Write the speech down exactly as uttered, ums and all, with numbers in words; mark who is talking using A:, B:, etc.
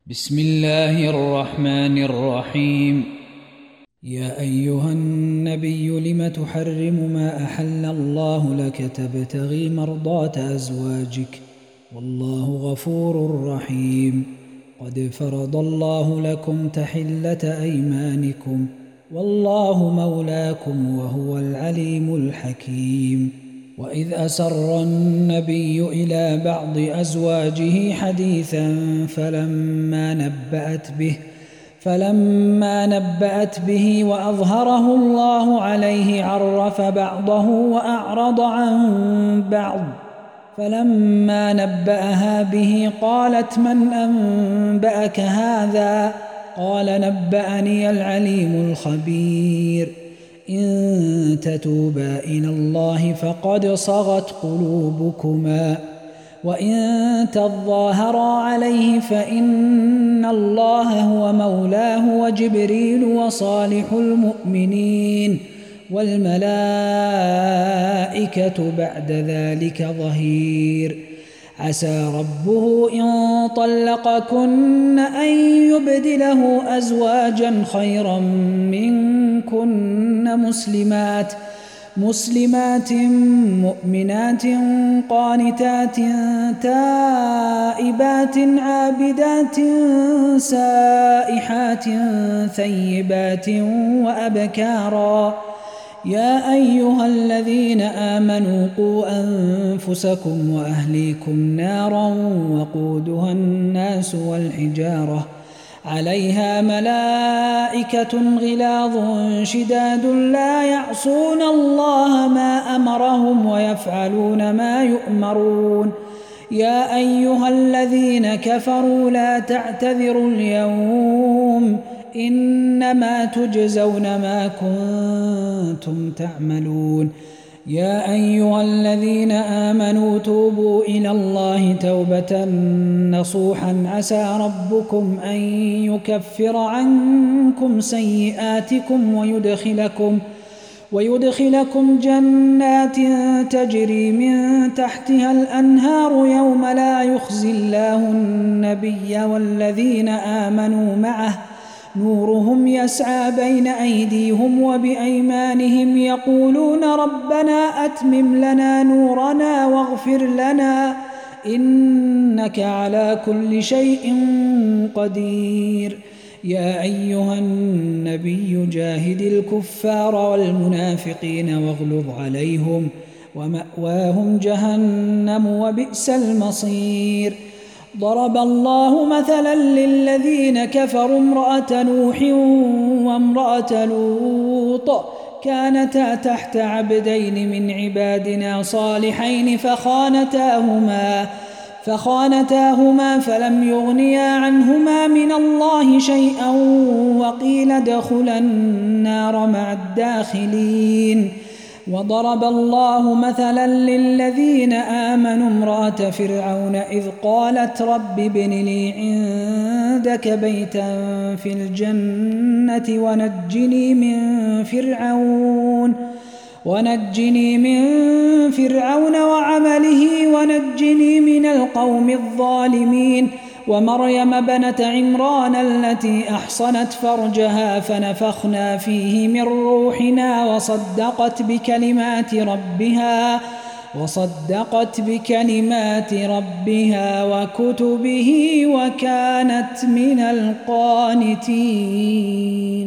A: بسم الله الرحمن الرحيم. يا أيها النبي لم تحرم ما أحل الله لك تبتغي مرضات أزواجك والله غفور رحيم. قد فرض الله لكم تحلة أيمانكم والله مولاكم وهو العليم الحكيم. وإذ أسر النبي إلى بعض أزواجه حديثا فلما نبأت به فلما نبأت به وأظهره الله عليه عرف بعضه وأعرض عن بعض. فلما نبأها به قالت من أنبأك هذا؟ قال نبأني العليم الخبير. إن تتوبا إلى الله فقد صغت قلوبكما وإن تظاهرا عليه فإن الله هو مولاه وجبريل وصالح المؤمنين والملائكة بعد ذلك ظهير. عسى ربه إن طلقكن أن يبدله أزواجا خيرا منكن مسلمات مسلمات مؤمنات قانتات تائبات عابدات سائحات ثيبات وأبكارا. يا أيها الذين آمنوا قوا أنفسكم وأهليكم نارا وقودها الناس والحجارة عليها ملائكة غلاظ شداد لا يعصون الله ما أمرهم ويفعلون ما يؤمرون. يا أيها الذين كفروا لا تعتذروا اليوم إنما تجزون ما كنتم تعملون. يا أيها الذين آمنوا توبوا إلى الله توبة نصوحا عسى ربكم أن يكفر عنكم سيئاتكم ويدخلكم ويدخلكم جنات تجري من تحتها الأنهار يوم لا يخزي الله النبي والذين آمنوا معه نورهم يسعى بين أيديهم وبأيمانهم يقولون ربنا أتمم لنا نورنا واغفر لنا إنك على كل شيء قدير. يا أيها النبي جاهد الكفار والمنافقين واغلظ عليهم ومأواهم جهنم وبئس المصير. ضرب الله مثلا للذين كفروا امرأة نوح وامرأة لوط كانتا تحت عبدين من عبادنا صالحين فخانتاهما فخانتاهما فلم يغنيا عنهما من الله شيئا وقيل ادخلا النار مع الداخلين. وضرب الله مثلا للذين آمنوا امرأة فرعون إذ قالت رب ابن لي عندك بيتا في الجنة ونجني من فرعون ونجني من فرعون وعمله ونجني من القوم الظالمين. ومريم بنت عمران التي أحصنت فرجها فنفخنا فيه من روحنا وصدقت بكلمات ربها وصدقت بكلمات ربها وكتبه وكانت من القانتين.